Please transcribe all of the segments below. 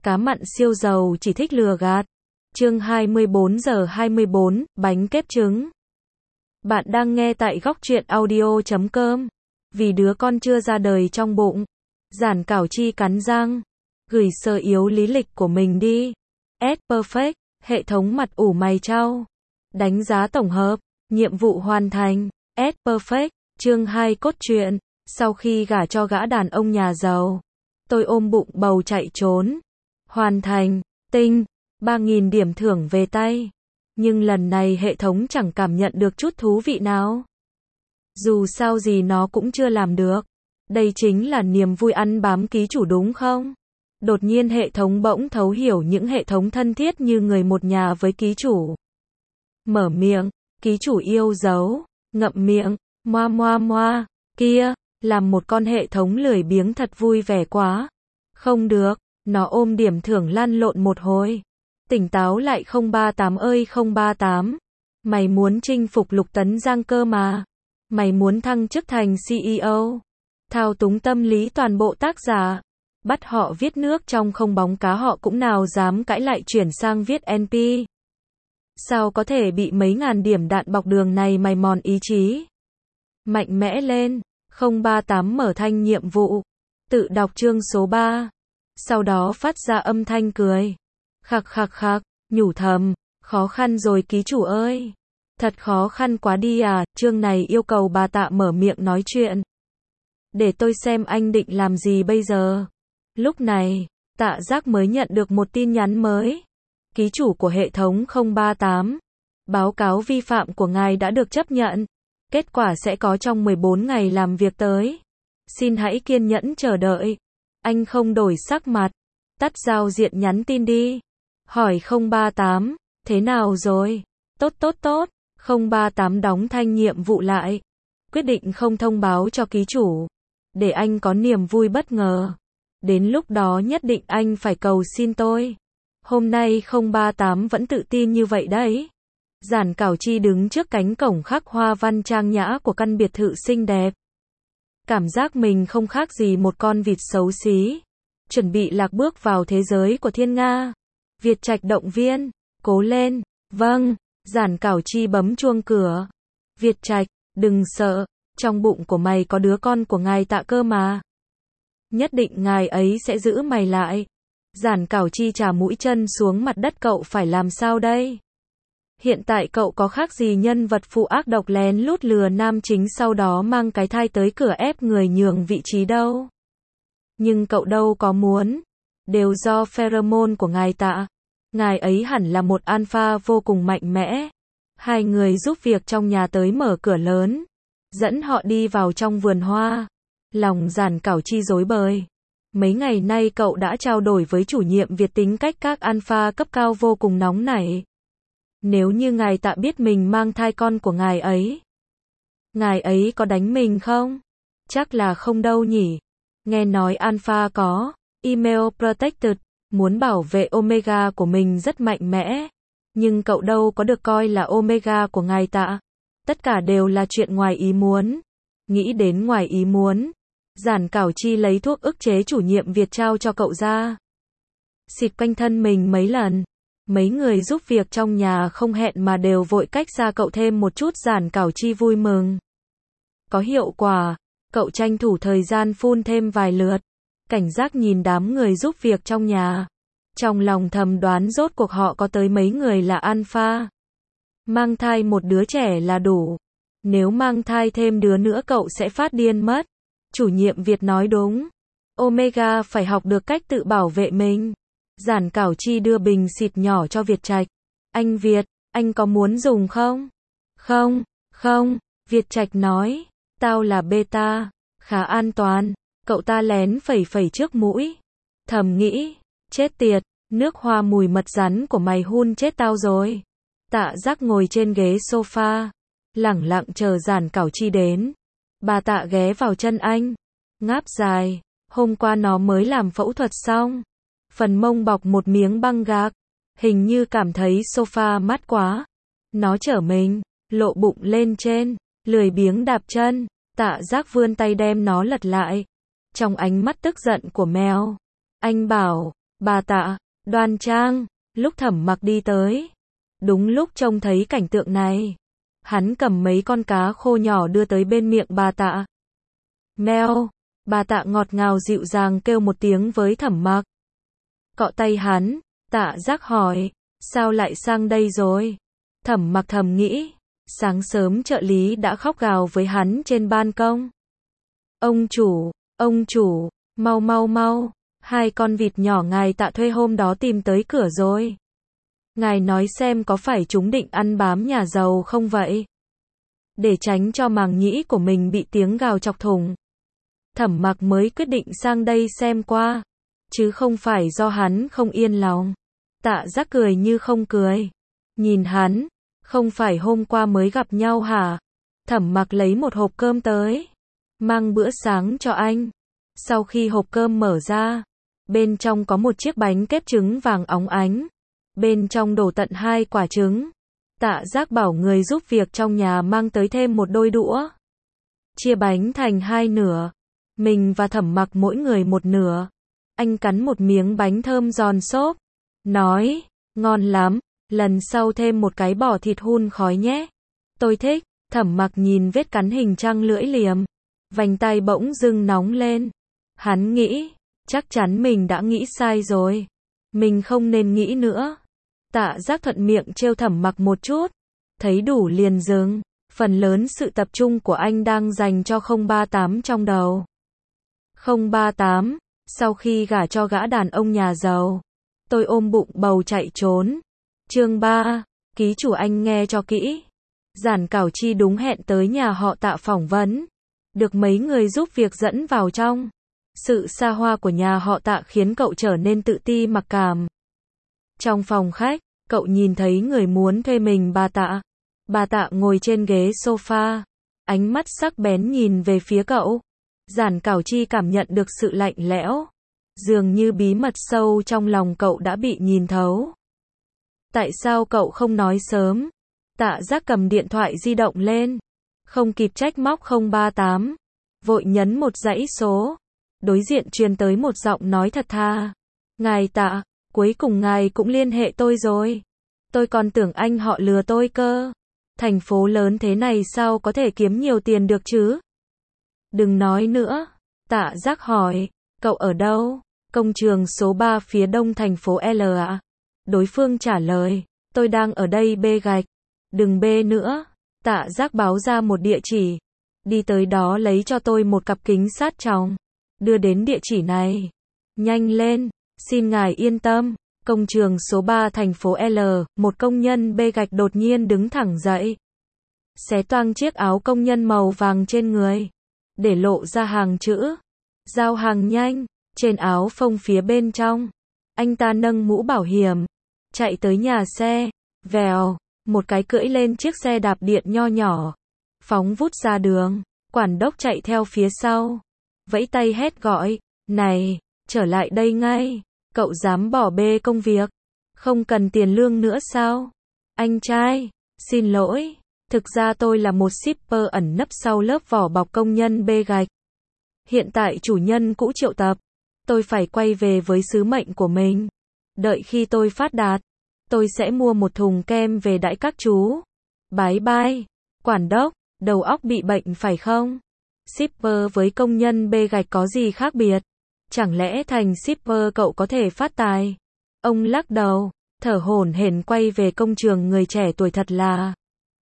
Cá mặn siêu giàu chỉ thích lừa gạt. Chương 24 giờ 24, bánh kếp trứng. Bạn đang nghe tại góc truyện audio.com. Vì đứa con chưa ra đời trong bụng. Giản Cảo Chi cắn răng. Gửi sơ yếu lý lịch của mình đi. Perfect, hệ thống mặt ủ mày trao. Đánh giá tổng hợp, nhiệm vụ hoàn thành. Perfect, chương 2 cốt truyện. Sau khi gả cho gã đàn ông nhà giàu, tôi ôm bụng bầu chạy trốn. Hoàn thành, tinh, 3.000 điểm thưởng về tay. Nhưng lần này hệ thống chẳng cảm nhận được chút thú vị nào. Dù sao gì nó cũng chưa làm được. Đây chính là niềm vui ăn bám ký chủ đúng không? Đột nhiên hệ thống bỗng thấu hiểu những hệ thống thân thiết như người một nhà với ký chủ. Mở miệng, ký chủ yêu dấu, ngậm miệng, moa moa moa, kia, làm một con hệ thống lười biếng thật vui vẻ quá. Không được, nó ôm điểm thưởng lăn lộn một hồi. Tỉnh táo lại 038 ơi 038. Mày muốn chinh phục Lục Tấn Giang cơ mà. Mày muốn thăng chức thành CEO. Thao túng tâm lý toàn bộ tác giả. Bắt họ viết nước trong không bóng cá họ cũng nào dám cãi lại chuyển sang viết NP. Sao có thể bị mấy ngàn điểm đạn bọc đường này mày mòn ý chí. Mạnh mẽ lên. 038 mở thanh nhiệm vụ. Tự đọc chương số 3. Sau đó phát ra âm thanh cười. Khặc khặc khặc, nhủ thầm, khó khăn rồi ký chủ ơi. Thật khó khăn quá đi à, chương này yêu cầu bà Tạ mở miệng nói chuyện. Để tôi xem anh định làm gì bây giờ. Lúc này, Tạ Giác mới nhận được một tin nhắn mới. Ký chủ của hệ thống 038. Báo cáo vi phạm của ngài đã được chấp nhận. Kết quả sẽ có trong 14 ngày làm việc tới. Xin hãy kiên nhẫn chờ đợi. Anh không đổi sắc mặt. Tắt giao diện nhắn tin đi. Hỏi 038, thế nào rồi? Tốt tốt tốt. 038 đóng thanh nhiệm vụ lại. Quyết định không thông báo cho ký chủ. Để anh có niềm vui bất ngờ. Đến lúc đó nhất định anh phải cầu xin tôi. Hôm nay 038 vẫn tự tin như vậy đấy. Giản Cảo Chi đứng trước cánh cổng khắc hoa văn trang nhã của căn biệt thự xinh đẹp. Cảm giác mình không khác gì một con vịt xấu xí. Chuẩn bị lạc bước vào thế giới của thiên nga. Việt Trạch động viên. Cố lên. Vâng. Giản Cảo Chi bấm chuông cửa. Việt Trạch, đừng sợ. Trong bụng của mày có đứa con của ngài Tạ cơ mà. Nhất định ngài ấy sẽ giữ mày lại. Giản Cảo Chi chà mũi chân xuống mặt đất, cậu phải làm sao đây? Hiện tại cậu có khác gì nhân vật phụ ác độc lén lút lừa nam chính sau đó mang cái thai tới cửa ép người nhường vị trí đâu. Nhưng cậu đâu có muốn. Đều do pheromone của ngài Tạ. Ngài ấy hẳn là một alpha vô cùng mạnh mẽ. Hai người giúp việc trong nhà tới mở cửa lớn. Dẫn họ đi vào trong vườn hoa. Lòng Giản Cảo Chi rối bời. Mấy ngày nay cậu đã trao đổi với chủ nhiệm Việt tính cách các alpha cấp cao vô cùng nóng nảy. Nếu như ngài Tạ biết mình mang thai con của ngài ấy có đánh mình không? Chắc là không đâu nhỉ. Nghe nói alpha có email protected, muốn bảo vệ omega của mình rất mạnh mẽ. Nhưng cậu đâu có được coi là omega của ngài Tạ. Tất cả đều là chuyện ngoài ý muốn. Nghĩ đến ngoài ý muốn, Giản Cảo Chi lấy thuốc ức chế chủ nhiệm Việt trao cho cậu ra. Xịt quanh thân mình mấy lần. Mấy người giúp việc trong nhà không hẹn mà đều vội cách xa cậu thêm một chút. Giản Cảo Chi vui mừng. Có hiệu quả, cậu tranh thủ thời gian phun thêm vài lượt. Cảnh giác nhìn đám người giúp việc trong nhà. Trong lòng thầm đoán rốt cuộc họ có tới mấy người là alpha. Mang thai một đứa trẻ là đủ. Nếu mang thai thêm đứa nữa cậu sẽ phát điên mất. Chủ nhiệm Việt nói đúng. Omega phải học được cách tự bảo vệ mình. Giản Cảo Chi đưa bình xịt nhỏ cho Việt Trạch. Anh Việt, anh có muốn dùng không? Không, không, Việt Trạch nói. Tao là beta, khá an toàn. Cậu ta lén phẩy phẩy trước mũi. Thầm nghĩ, chết tiệt, nước hoa mùi mật rắn của mày hun chết tao rồi. Tạ Giác ngồi trên ghế sofa, lẳng lặng chờ Giản Cảo Chi đến. Bà Tạ ghé vào chân anh, ngáp dài. Hôm qua nó mới làm phẫu thuật xong. Phần mông bọc một miếng băng gạc. Hình như cảm thấy sofa mát quá. Nó trở mình, lộ bụng lên trên, lười biếng đạp chân. Tạ Giác vươn tay đem nó lật lại. Trong ánh mắt tức giận của mèo, anh bảo, Bà Tạ, đoan trang, lúc Thẩm Mặc đi tới. Đúng lúc trông thấy cảnh tượng này. Hắn cầm mấy con cá khô nhỏ đưa tới bên miệng bà Tạ. Meo, bà Tạ ngọt ngào dịu dàng kêu một tiếng với Thẩm Mặc. Cọ tay hắn, Tạ Giác hỏi, sao lại sang đây rồi? Thẩm Mặc thầm nghĩ, sáng sớm trợ lý đã khóc gào với hắn trên ban công. Ông chủ, mau mau mau, hai con vịt nhỏ ngài Tạ thuê hôm đó tìm tới cửa rồi. Ngài nói xem có phải chúng định ăn bám nhà giàu không vậy? Để tránh cho màng nhĩ của mình bị tiếng gào chọc thủng. Thẩm Mặc mới quyết định sang đây xem qua, chứ không phải do hắn không yên lòng. Tạ Giác cười như không cười. Nhìn hắn, không phải hôm qua mới gặp nhau hả? Thẩm Mặc lấy một hộp cơm tới, mang bữa sáng cho anh. Sau khi hộp cơm mở ra, bên trong có một chiếc bánh kép trứng vàng óng ánh. Bên trong đổ tận 2 quả trứng. Tạ Giác bảo người giúp việc trong nhà mang tới thêm một đôi đũa. Chia bánh thành 2 nửa. Mình và Thẩm Mặc mỗi người một nửa. Anh cắn một miếng bánh thơm giòn xốp. Nói, ngon lắm, lần sau thêm một cái bò thịt hun khói nhé. Tôi thích. Thẩm Mặc nhìn vết cắn hình trăng lưỡi liềm. Vành tay bỗng dưng nóng lên. Hắn nghĩ, chắc chắn mình đã nghĩ sai rồi. Mình không nên nghĩ nữa. Tạ Giác thuận miệng trêu Thẩm Mặc một chút. Thấy đủ liền dừng. Phần lớn sự tập trung của anh đang dành cho 038 trong đầu. 038, sau khi gả cho gã đàn ông nhà giàu, tôi ôm bụng bầu chạy trốn. Chương 3, ký chủ anh nghe cho kỹ. Giản Cảo Chi đúng hẹn tới nhà họ Tạ phỏng vấn. Được mấy người giúp việc dẫn vào trong. Sự xa hoa của nhà họ Tạ khiến cậu trở nên tự ti mặc cảm. Trong phòng khách, cậu nhìn thấy người muốn thuê mình bà Tạ. Bà Tạ ngồi trên ghế sofa, ánh mắt sắc bén nhìn về phía cậu. Giản Cảo Chi cảm nhận được sự lạnh lẽo. Dường như bí mật sâu trong lòng cậu đã bị nhìn thấu. Tại sao cậu không nói sớm? Tạ Giác cầm điện thoại di động lên. Không kịp trách móc 038. Vội nhấn một dãy số. Đối diện truyền tới một giọng nói thật thà. Ngài Tạ, cuối cùng ngài cũng liên hệ tôi rồi. Tôi còn tưởng anh họ lừa tôi cơ. Thành phố lớn thế này sao có thể kiếm nhiều tiền được chứ? Đừng nói nữa. Tạ Giác hỏi, cậu ở đâu? Công trường số 3 phía đông thành phố L ạ. Đối phương trả lời, tôi đang ở đây bê gạch. Đừng bê nữa. Tạ Giác báo ra một địa chỉ. Đi tới đó lấy cho tôi một cặp kính sát tròng. Đưa đến địa chỉ này. Nhanh lên, xin ngài yên tâm. Công trường số 3 thành phố L, một công nhân bê gạch đột nhiên đứng thẳng dậy. Xé toang chiếc áo công nhân màu vàng trên người. Để lộ ra hàng chữ. Giao hàng nhanh. Trên áo phông phía bên trong. Anh ta nâng mũ bảo hiểm. Chạy tới nhà xe. Vèo. Một cái cưỡi lên chiếc xe đạp điện nho nhỏ. Phóng vút ra đường. Quản đốc chạy theo phía sau. Vẫy tay hét gọi. Này, trở lại đây ngay. Cậu dám bỏ bê công việc. Không cần tiền lương nữa sao? Anh trai, xin lỗi. Thực ra tôi là một shipper ẩn nấp sau lớp vỏ bọc công nhân bê gạch. Hiện tại chủ nhân cũ triệu tập. Tôi phải quay về với sứ mệnh của mình. Đợi khi tôi phát đạt, tôi sẽ mua một thùng kem về đãi các chú. Bye bye. Quản đốc, đầu óc bị bệnh phải không? Shipper với công nhân bê gạch có gì khác biệt? Chẳng lẽ thành shipper cậu có thể phát tài? Ông lắc đầu, thở hổn hển quay về công trường. Người trẻ tuổi thật là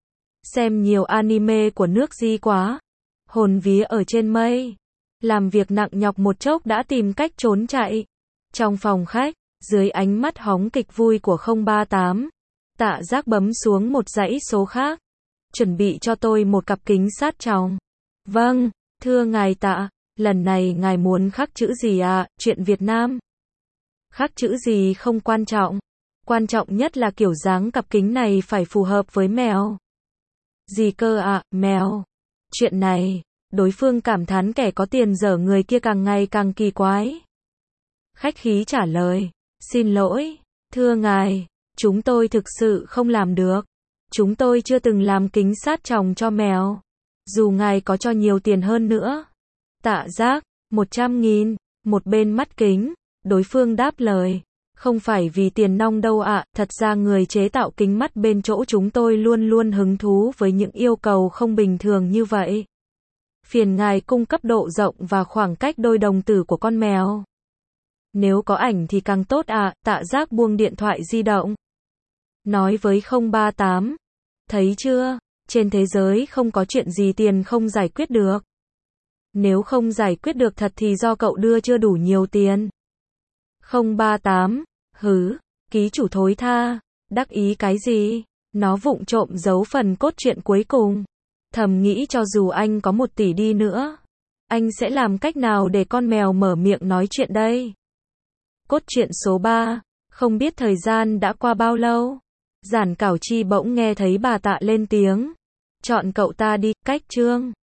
xem nhiều anime của nước gì quá. Hồn vía ở trên mây. Làm việc nặng nhọc một chốc đã tìm cách trốn chạy. Trong phòng khách, dưới ánh mắt hóng kịch vui của 038, Tạ Giác bấm xuống một dãy số khác. Chuẩn bị cho tôi một cặp kính sát tròng. Vâng, thưa ngài Tạ, lần này ngài muốn khắc chữ gì ạ? Chuyện Việt Nam. Khắc chữ gì không quan trọng. Quan trọng nhất là kiểu dáng cặp kính này phải phù hợp với mèo. Gì cơ ạ, mèo? Chuyện này, đối phương cảm thán kẻ có tiền dở người kia càng ngày càng kỳ quái. Khách khí trả lời, xin lỗi, thưa ngài, chúng tôi thực sự không làm được. Chúng tôi chưa từng làm kính sát tròng cho mèo. Dù ngài có cho nhiều tiền hơn nữa. Tạ Giác, 100.000, một bên mắt kính, đối phương đáp lời, Không phải vì tiền nong đâu ạ, thật ra người chế tạo kính mắt bên chỗ chúng tôi luôn luôn hứng thú với những yêu cầu không bình thường như vậy. Phiền ngài cung cấp độ rộng và khoảng cách đôi đồng tử của con mèo. Nếu có ảnh thì càng tốt ạ, Tạ Giác buông điện thoại di động. Nói với 038. Thấy chưa, trên thế giới không có chuyện gì tiền không giải quyết được. Nếu không giải quyết được thật thì do cậu đưa chưa đủ nhiều tiền. 038. Hứ, ký chủ thối tha. Đắc ý cái gì? Nó vụng trộm giấu phần cốt truyện cuối cùng. Thầm nghĩ cho dù anh có 1 tỷ đi nữa, anh sẽ làm cách nào để con mèo mở miệng nói chuyện đây? Cốt truyện số 3. Không biết thời gian đã qua bao lâu. Giản Cảo Chi bỗng nghe thấy bà Tạ lên tiếng. Chọn cậu ta đi, cách chương.